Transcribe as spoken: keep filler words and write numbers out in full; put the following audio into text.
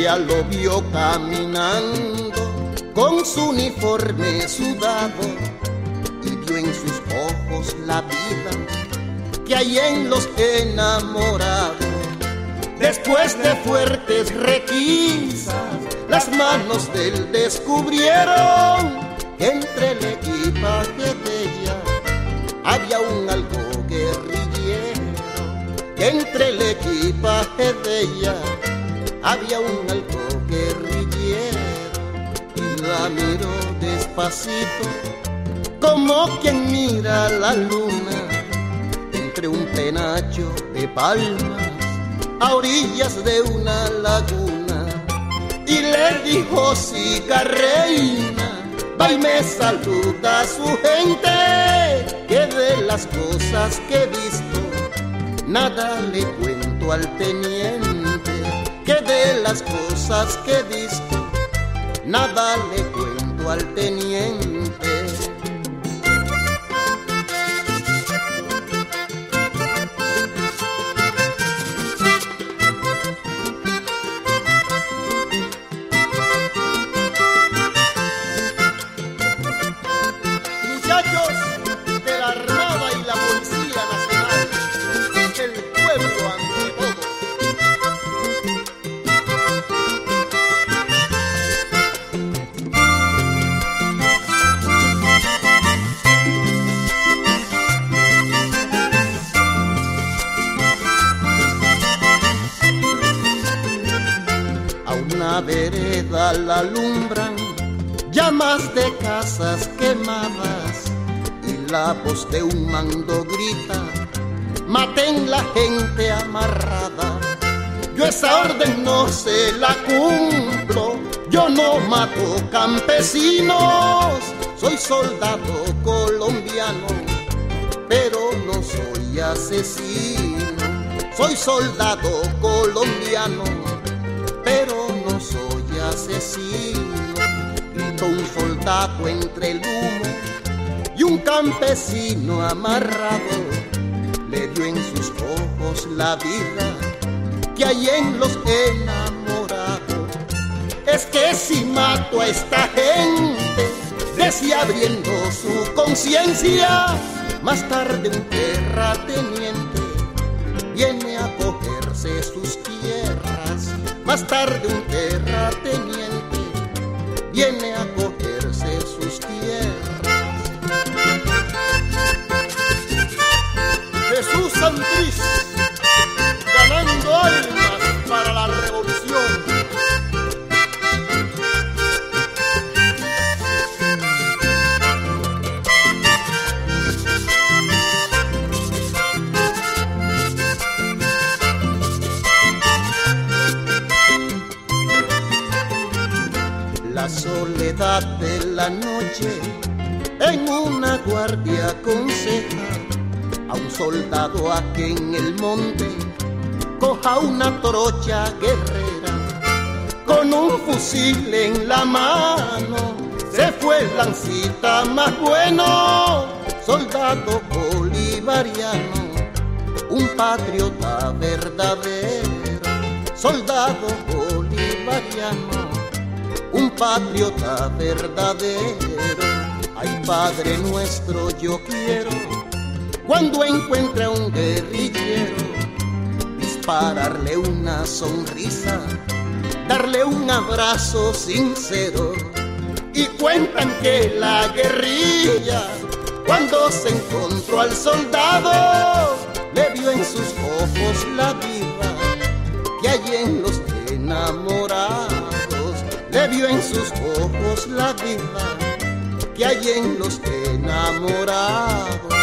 ella lo vio caminando con su uniforme sudado y vio en sus ojos la vida que hay en los enamorados. Después de fuertes requisas, las manos de él descubrieron que entre el equipaje de ella había un algo guerrillero, que entre el equipaje de ella había un algo guerrillero. Y la miró despacito, como quien mira la luna, entre un penacho de palmas a orillas de una laguna, y le dijo: siga reina, va y me saluda a su gente, que de las cosas que he visto nada le cuento al teniente, que de las cosas que he visto nada le cuento al teniente. La vereda la alumbran llamas de casas quemadas, y la voz de un mando grita: maten la gente amarrada. Yo esa orden no se la cumplo, yo no mato campesinos, soy soldado colombiano, pero no soy asesino. Soy soldado colombiano, pero no soy asesino. Gritó un soldado entre el humo, y un campesino amarrado le dio en sus ojos la vida que hay en los enamorados. Es que si mato a esta gente, decía abriendo su conciencia, más tarde un terrateniente viene a cogerse sus tierras. Más tarde un terrateniente viene a cogerse sus tierras. Jesús Santriz, ganando almas para la revolución. La soledad de la noche en una guardia aconseja a un soldado a que en el monte coja una trocha guerrera. Con un fusil en la mano se fue el lancita más bueno, soldado bolivariano, un patriota verdadero. Soldado bolivariano, un patriota verdadero. Ay, Padre nuestro, yo quiero, cuando encuentre a un guerrillero, dispararle una sonrisa, darle un abrazo sincero. Y cuentan que la guerrilla, cuando se encontró al soldado, le vio en sus ojos la vida que hay en los enamorados. Le vio en sus ojos la vida que hay en los enamorados.